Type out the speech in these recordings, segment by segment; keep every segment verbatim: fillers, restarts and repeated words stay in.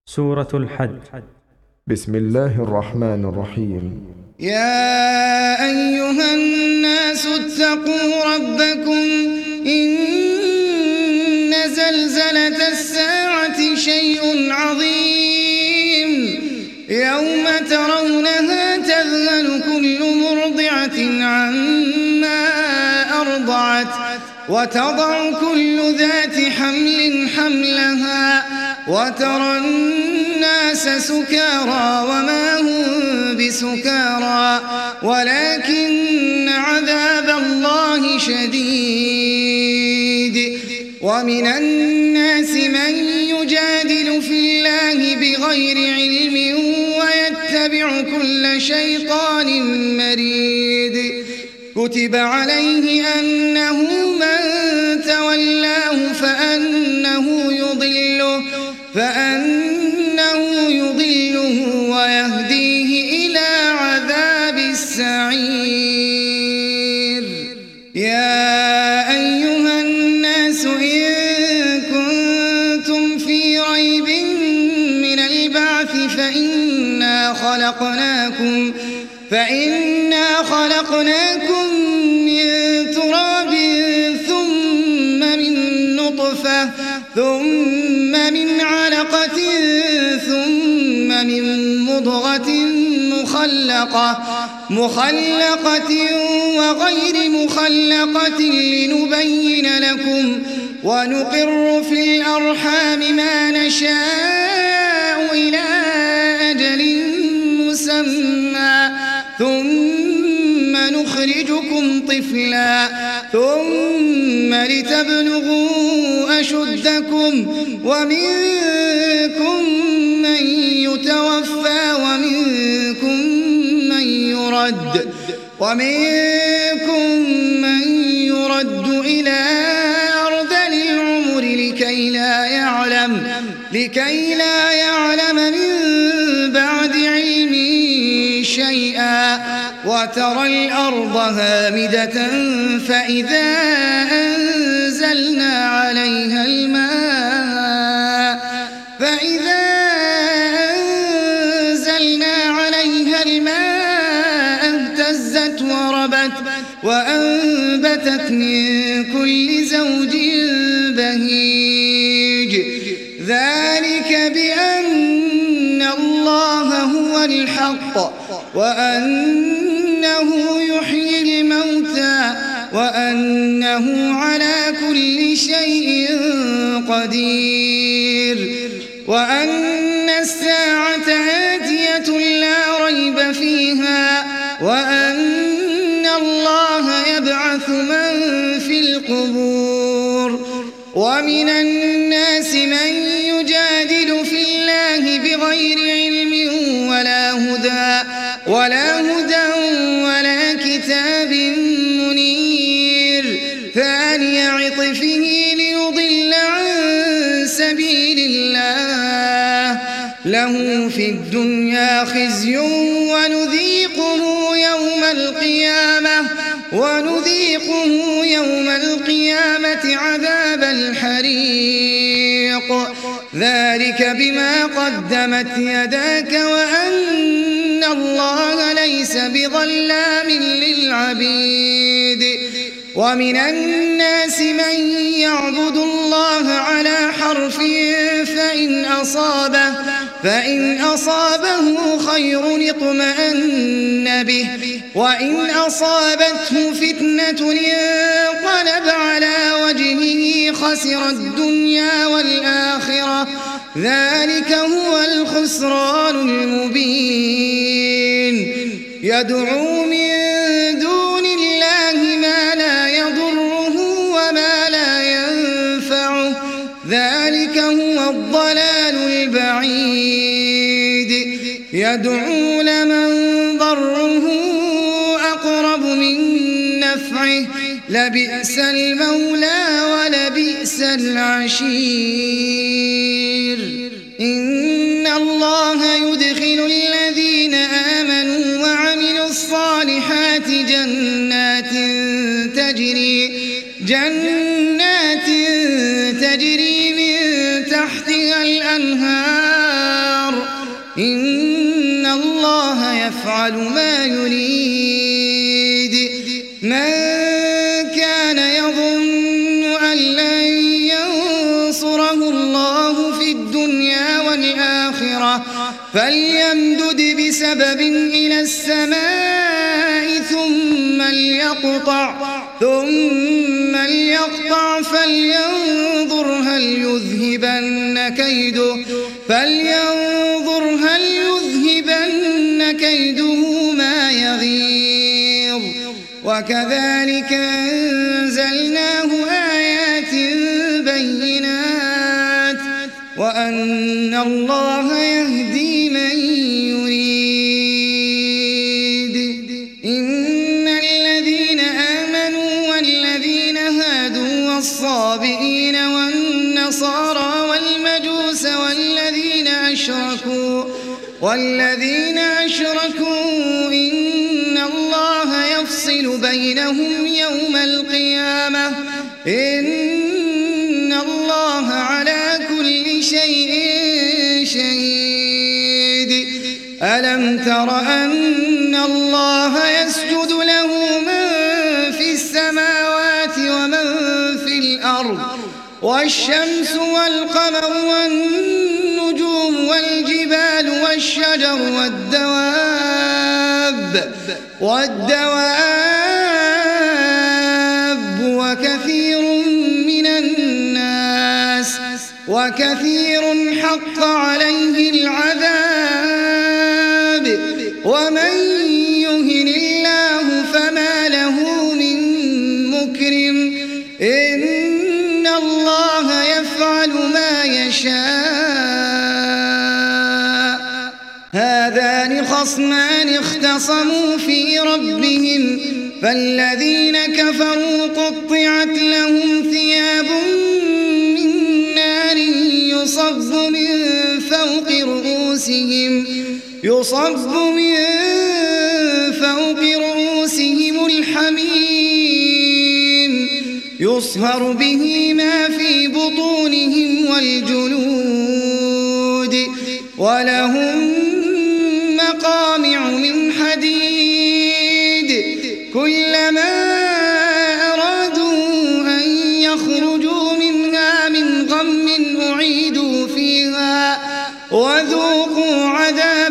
سورة الحج. بسم الله الرحمن الرحيم. يا أيها الناس اتقوا ربكم إن زلزلة الساعة شيء عظيم يوم ترونها تذهل كل مرضعة عما أرضعت وتضع كل ذات حمل حملها وترى الناس سكارى وما هم بسكارى ولكن عذاب الله شديد. ومن الناس من يجادل في الله بغير علم ويتبع كل شيطان مريد. كتب عليه أنه من تولاه فأنه يضله فأنه يضله ويهديه إلى عذاب السعير. يا أيها الناس إن كنتم في ريب من البعث فإنا خلقناكم فإنا خلقناكم من تراب ثم من نطفة ثم من علقة ثم من مضغة مخلقة مخلقة وغير مخلقة لنبين لكم ونقر في الأرحام ما نشاء إلى أجل مسمى ثم نخرجكم طفلا ثم لتبلغوا أشدكم ومنكم من يتوفى ومنكم من يرد ومنكم من يرد إلى أرذل العمر لكي لا يعلم لكي لا يعلم من بعد علم شيئا. وترى الأرض هامدة فإذا أنزلنا عليها الماء فإذا أنزلنا عليها الماء اهتزت وربت وأنبتت من كل زوج بهيج. ذلك بأن الله هو الحق وأنه يحيي الموتى وأنه على كل شيء قدير وأن الساعة آتية لا ريب فيها وأن الله يبعث من في القبور. ومن الناس من يجادل في الله بغير علم ولا هدى ولا هدى ولا كتاب منير ثاني عطفه ليضل عن سبيل الله له في الدنيا خزي ونذيقه يوم القيامة ونذيقه يوم القيامة عذاب الحريق. ذلك بما قدمت يداك وأن الله ليس بظلام للعبيد. ومن الناس من يعبد الله على حرف فإن أصابه فإن أصابه خير اطمأن به وإن أصابته فتنة انقلب على وجهه خسر الدنيا والآخرة ذلك هو الخسران المبين. يدعو من دون الله ما لا يضره وما لا ينفعه ذلك هو الضلال البعيد. يدعو لمن ضره أقرب من نفعه لبئس المولى ولبئس العشير. إن الله يدخل الذين آمنوا وعملوا الصالحات جنات تجري جنات تجري من تحتها الأنهار إن الله يفعل ما يريد من كان يظن أن لن ينصره الله في الدنيا والآخرة فليمدد بسبب إلى السماء ثم ليقطع ثم ليقطع فلينظر هل يذهبن كيده فلينظر هل يذهبن كيده ما يغيظ وكذلك أنزلناه آيات بينات وأن الله يهدي من يريد إن الذين آمنوا والذين هادوا والصابئين والنصارى والمجوس والذين أشركوا والذين أشركوا إن الله يفصل بينهم يوم القيامة إن الله على كل شيء شهيد ألم تر أن الله يسجد له من في السماوات ومن في الأرض والشمس والقمر والنجوم والجبال والشجر والدواب والدواب وكثير من الناس وكثير حق عليه العذاب ومن يهن الله فما له من مكرم إن الله يفعل ما يشاء هذان خصمان اختصموا في ربهم فالذين كفروا قطعت لهم ثياب من نار يصب من فوق رؤوسهم يصب من فوق رؤوسهم الحميم يصهر به ما في بطونهم والجلود ولهم مقامع من حديد كلما أرادوا أن يخرجوا منها من غم أعيدوا فيها وذوقوا عذاب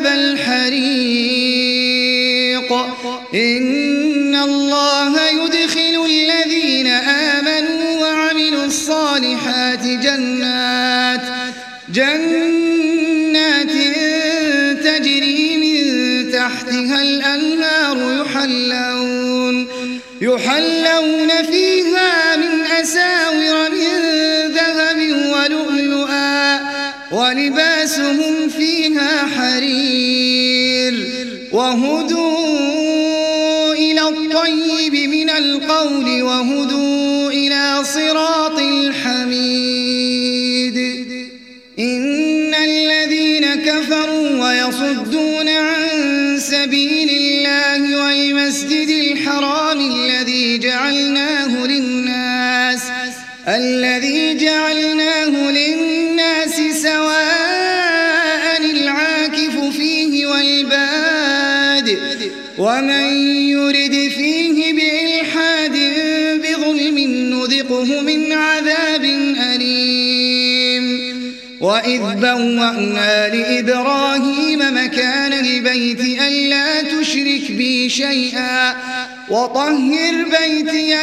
الحريق إن الله يدخل الذين آمنوا وعملوا الصالحات جنات جنات تجري من تحتها الأنهار يحلون يحلون فيها من أساور من ذهب ولؤلؤا ولباسهم فيها حرير وهدوا إلى الطيب من القول وهدوا إلى صراط الحميد إن الذين كفروا ويصدون عن سبيل الله والمسجد الحرام الذي جعلناه للناس الذي جعلناه للناس سواء العاكف فيه والباد ومن يرد فيه بإلحاد بظلم نذقه من عذاب أليم وإذ بوأنا لإبراهيم مكان البيت ألا تشرك بي شيئا وطهر بيتي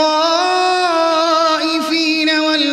للطائفين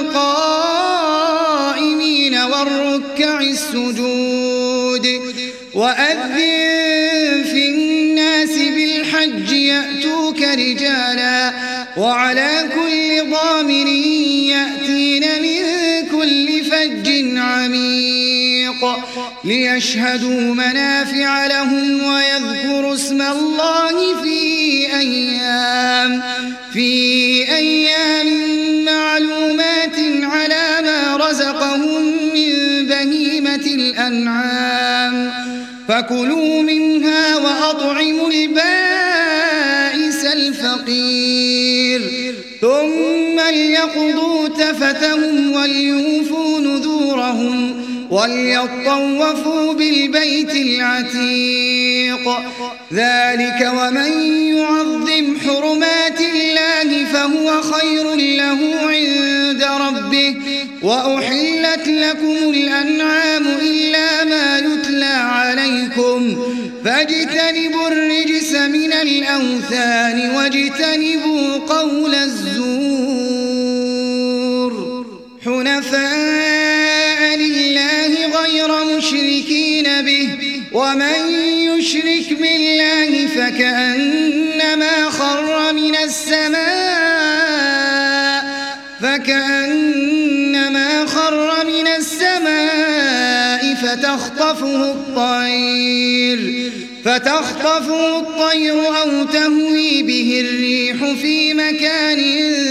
والقائمين والركع السجود وأذن في الناس بالحج يأتوك رجالا وعلى كل ضامر يأتين من كل فج عميق ليشهدوا منافع لهم ويذكروا اسم الله في أيام في أيام معلومات على ما رزقهم من بهيمة الأنعام فكلوا منها وأطعموا البائس الفقير ثم ليقضوا تفثهم وليوفوا نذورهم وليطوفوا بالبيت العتيق. ذلك ومن يعظم حرمات الله فهو خير له عند ربه. وأحلت لكم الأنعام إلا ما يتلى عليكم فاجتنبوا الرجس من الأوثان واجتنبوا قول الزور حنفاء لله غير مشركين به. ومن يشرك بالله فكأنما خر من السماء فكأنما خر من السماء فتخطفه الطير فتخطفه الطير أو تهوي به الريح في مكان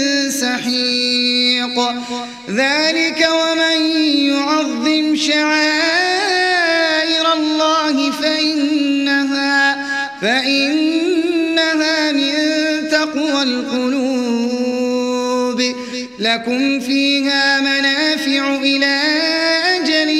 سحيق. ذلك ومن يعظم شعائر الله فإنها, فإنها من تقوى القلوب. لكم فيها منافع إلى أجل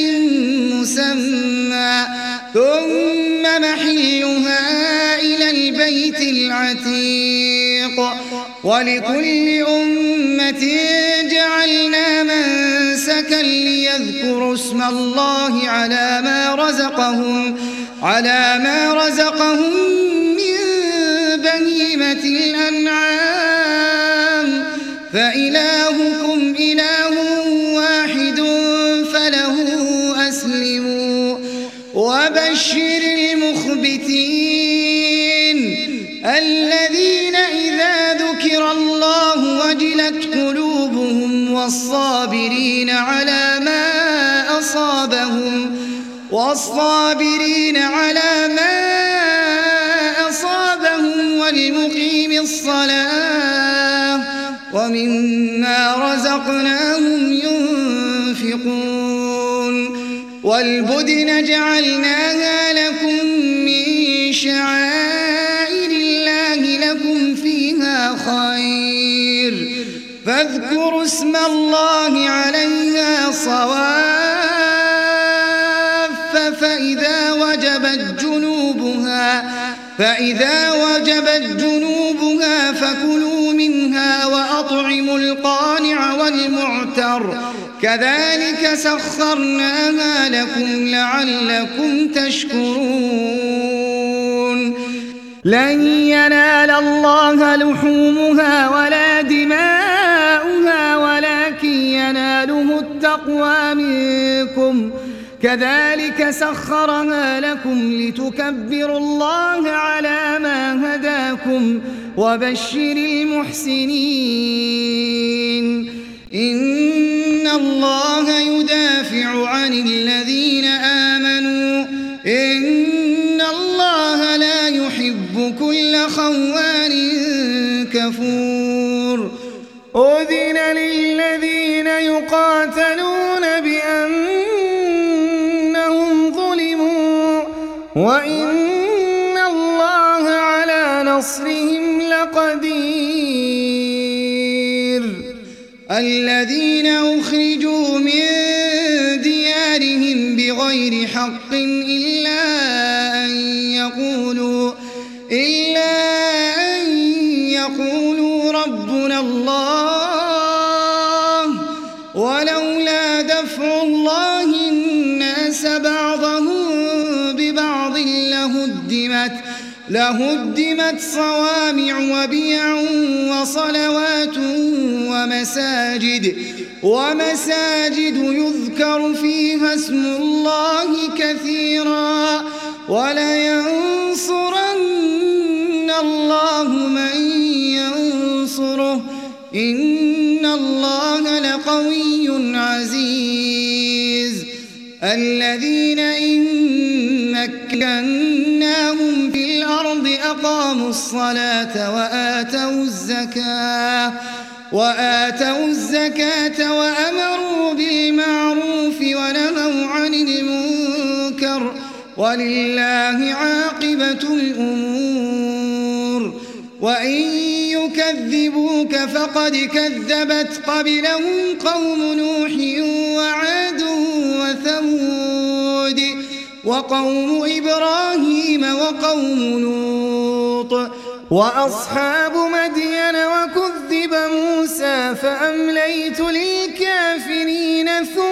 مسمى ثم محلها إلى البيت العتيق. ولكل أمة جعلنا منسكا ليذكروا اسم الله على ما رزقهم على ما رزقهم من بهيمة الأنعام فإلهكم إله واحد فله أسلموا. وبشر المخبتين الذين إذا ذكر الله وجلت قلوبهم والصابرين على ما أصابهم والصابرين على ما أصابهم والمقيم الصلاة ومما رزقناهم ينفقون. والبدن جعلناها لكم من شعائر الله لكم فيها خير فاذكروا اسم الله عليها صواف فإذا وجبت جنوبها فإذا وجبت جنوبها فكلوا منها وأطعموا القانع والمعتر كذلك سخرناها لكم لعلكم تشكرون. لن ينال الله لحومها ولا دماؤها ولكن يناله التقوى منكم كذلك سخرها لكم لتكبروا الله على ما هداكم وبشر المحسنين. إن الله يدافع عن الذين آمنوا إن الله لا يحب كل خوان كفور. أذن للذين يقاتلون بأنهم ظلموا وإن الله على نصرهم لقدير. الذين أخرجوا من ديارهم بغير حق إلا أن يقولوا إلا أن يقولوا ربنا الله ولولا دفع الله الناس بعضهم ببعض لهدمت لهدمت صوامع وبيع وصلوات ومساجد ومساجد يذكر فيها اسم الله كثيرا ولينصرن الله من ينصره إن الله لقوي عزيز. الذين إن مكناهم في الأرض أقاموا الصلاة وآتوا الزكاة وآتوا الزكاة وأمروا بالمعروف ونهوا عن المنكر ولله عاقبة الأمور. وإن يكذبوك فقد كذبت قبلهم قوم نوح وعاد وثمود وقوم إبراهيم وقوم لوط وأصحاب مدين وكذب موسى فأمليت للكافرين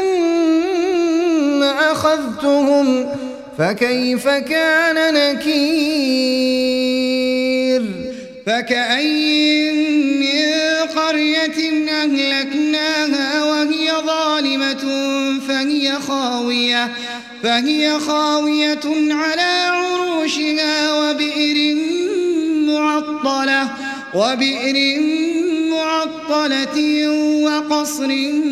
ثم أخذتهم فكيف كان نكير فكأين من قرية أهلكناها وهي ظالمة فهي خاوية فهي خاوية على عروشها وبئر معطلة وبئر معطلة وقصر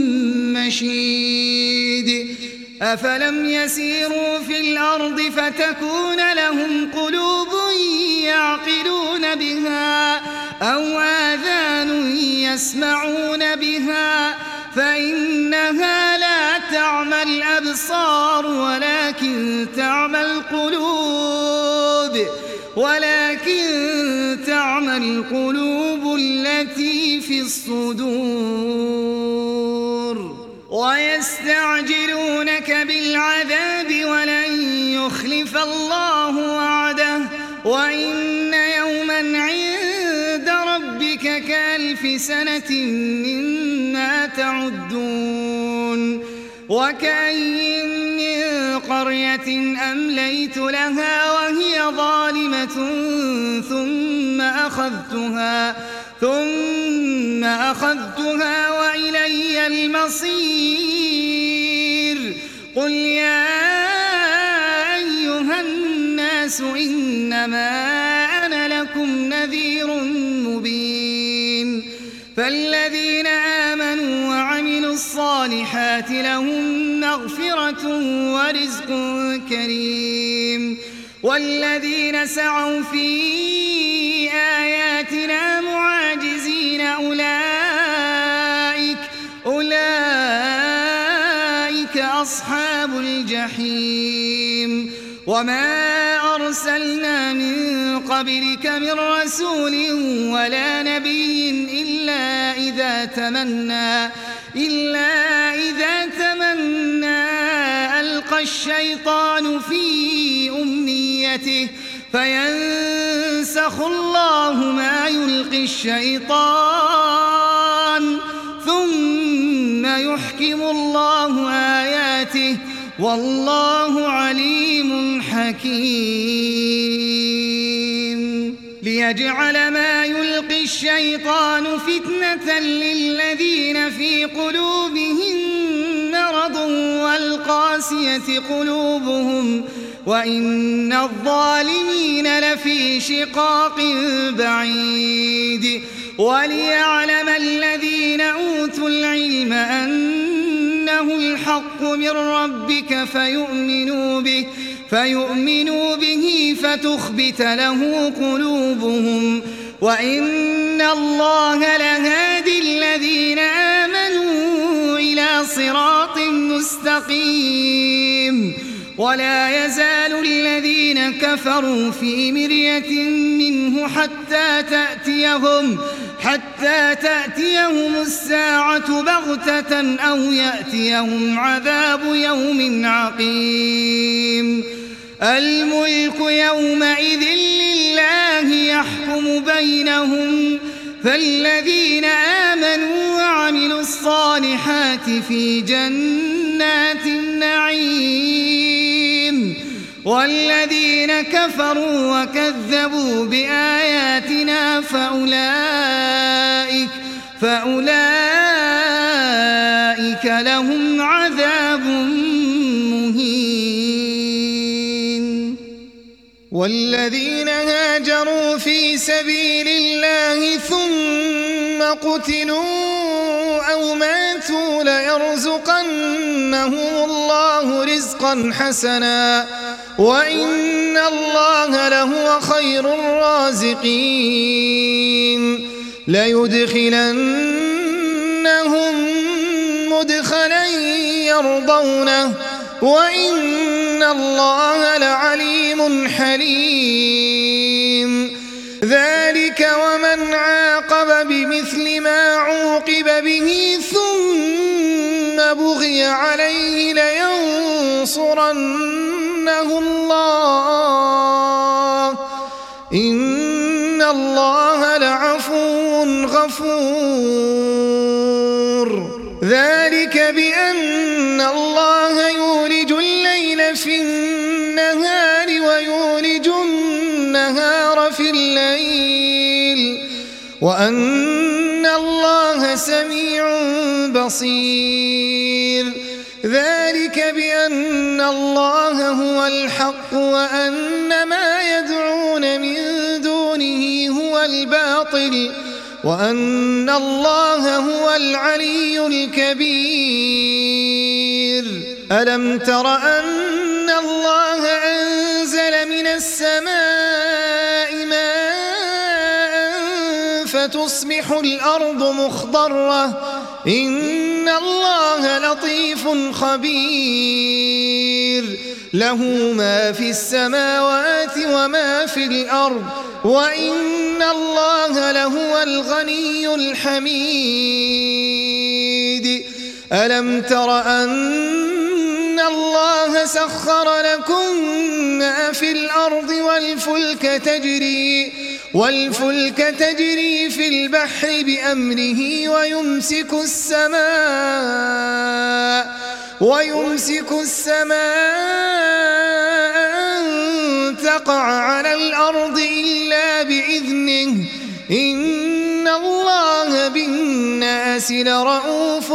مشيد أفلم يسيروا في الأرض فتكون لهم قلوب يعقلون بها أو آذان يسمعون بها فإنها لا تعمى الأبصار ولكن تعمى القلوب ولكن تعمى القلوب التي في الصدور ويستعجلونك بالعذاب ولن يخلف الله وعده وإن يوما عند ربك كألف سنة مما تعدون وكأين من قرية أمليت لها وهي ظالمة ثم أخذتها ثم أخذتها وإلي المصير قل يا أيها الناس إنما أنا لكم نذير مبين فالذين آمنوا وعملوا الصالحات لهم مغفرة ورزق كريم والذين سعوا في آياتنا معاجزين أولئك أولئك أصحاب الجحيم وما أرسلنا من قبلك من رسول ولا نبي إلا إذا تمنى إلا إذا تمنى ألقى الشيطان في أمنيته فينسخ الله ما يلقي الشيطان ثم يحكم الله آياته والله عليم حكيم ليجعل ما يلقي الشيطان فتنة للذين في قلوبهم مرض والقاسية قلوبهم وإن الظالمين لفي شقاق بعيد وليعلم الذين أوتوا العلم أنه الحق من ربك فيؤمنوا به فيؤمنوا به فتخبت له قلوبهم وإن الله لهادي الذين آمنوا إلى صراط مستقيم ولا يزال الذين كفروا في مرية منه حتى تأتيهم حتى تأتيهم الساعة بغتة أو يأتيهم عذاب يوم عقيم الملك يومئذ لله يحكم بينهم فالذين آمنوا وعملوا الصالحات في جنات النعيم والذين كفروا وكذبوا بآياتنا فأولئك فأولئك لهم عذاب مهين والذين هاجروا في سبيل الله ثم قتلوا أو ماتوا ليرزقنهم الله رزقا حسنا وإن الله لهو خير الرازقين ليدخلنهم مدخلا يرضونه وإن الله لعليم حليم ذلك بمثل ما عوقب به ثم بغي عليه لينصرنه الله إن الله لعفو غفور. ذلك بأن الله يولج الليل في النهار ويولج النهار في الليل وأن الله سميع بصير. ذلك بأن الله هو الحق وأن ما يدعون من دونه هو الباطل وأن الله هو العلي الكبير. ألم تر أن الله أنزل من السماء ماء فتصبح الأرض مخضرة إن الله لطيف خبير. له ما في السماوات وما في الأرض وإن الله لهو الغني الحميد. ألم تر أن الله سخر لكم ما في الأرض والفلك تجري والفلك تجري في البحر بأمره ويمسك السماء ويمسك السماء أن تقع على الأرض إلا بإذنه إن الله بالناس لرءوف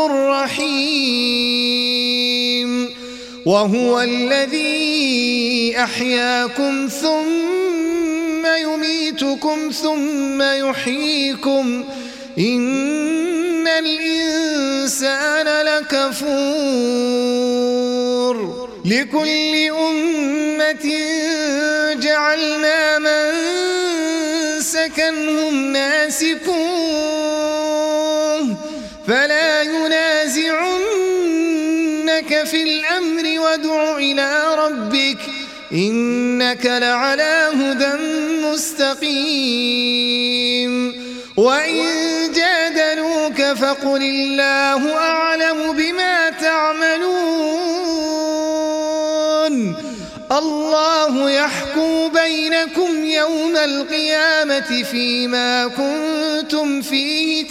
رحيم. وهو الذي أحياكم ثم يميتكم ثم يحييكم إن الإنسان لكفور. لكل أمة جعلنا منسكا هم ناسكوه فلا ينازعنك في الأمر وادع إلى ربك إنك لعلى هدى مستقيم. وإن جادلوك فقل الله أعلم بما تعملون الله يحكم بينكم يوم القيامة فيما كنتم فيه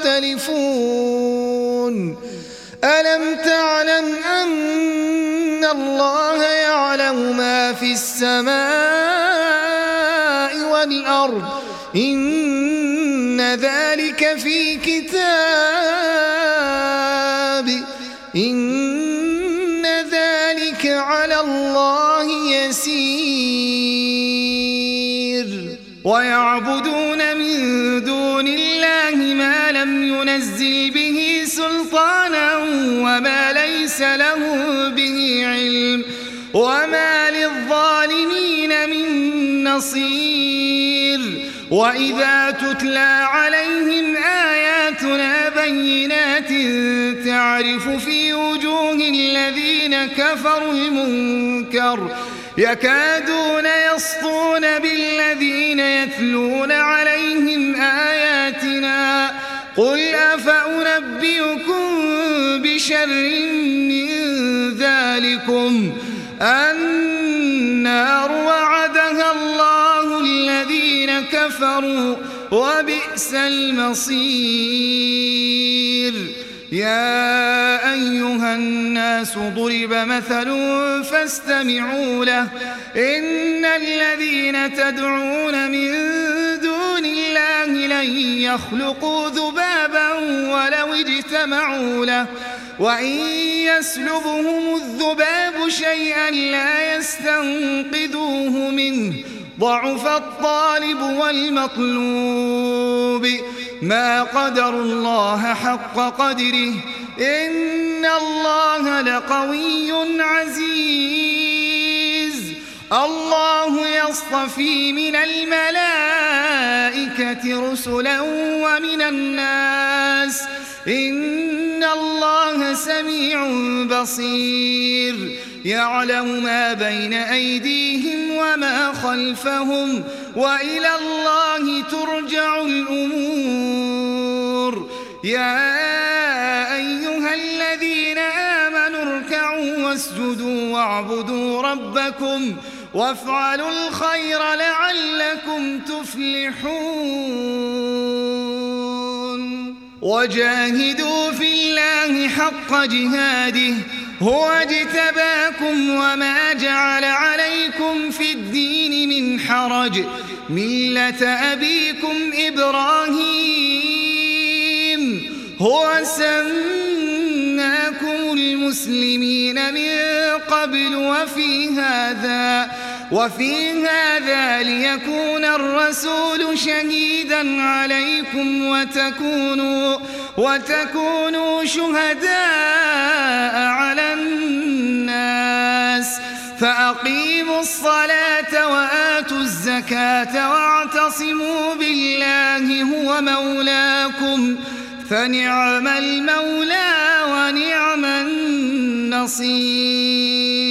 تختلفون. ألم تعلم أن الله يعلم ما في السماء والأرض إن ذلك في كتاب إن ذلك على الله يسير. ويعبدون من دون الله ما لم ينزل به سلطانا وما ليس له به علم وما للظالمين من نصير. وإذا تتلى عليهم آياتنا بينات تعرف في وجوه الذين كفروا المنكر يكادون يسطون بالذين يتلون عليهم آياتنا قل أفأنبئكم بشر من ذلكم النار وعدها الله الذين كفروا وبئس المصير. يا أيها الناس ضرب مثل فاستمعوا له إن الذين تدعون من دون الله لن يخلقوا ذبابا ولو اجتمعوا له وإن يسلبهم الذباب شيئا لا يستنقذوه منه ضعف الطالب والمطلوب ما قدر الله حق قدره إن الله لقوي عزيز. الله يصطفي من الملائكة رسلا ومن الناس إن الله سميع بصير. يعلم ما بين أيديهم وما خلفهم وإلى الله ترجع الأمور. يا أيها الذين آمنوا اركعوا واسجدوا واعبدوا ربكم وافعلوا الخير لعلكم تفلحون وجاهدوا في الله حق جهاده هو اجتباكم وما جعل عليكم في الدين من حرج ملة أبيكم إبراهيم هو سماكم المسلمين من قبل وفي هذا وفي هذا ليكون الرسول شهيدا عليكم وتكونوا وتكونوا شهداء على الناس فأقيموا الصلاة وآتوا الزكاة واعتصموا بالله هو مولاكم فنعم المولى ونعم النصير.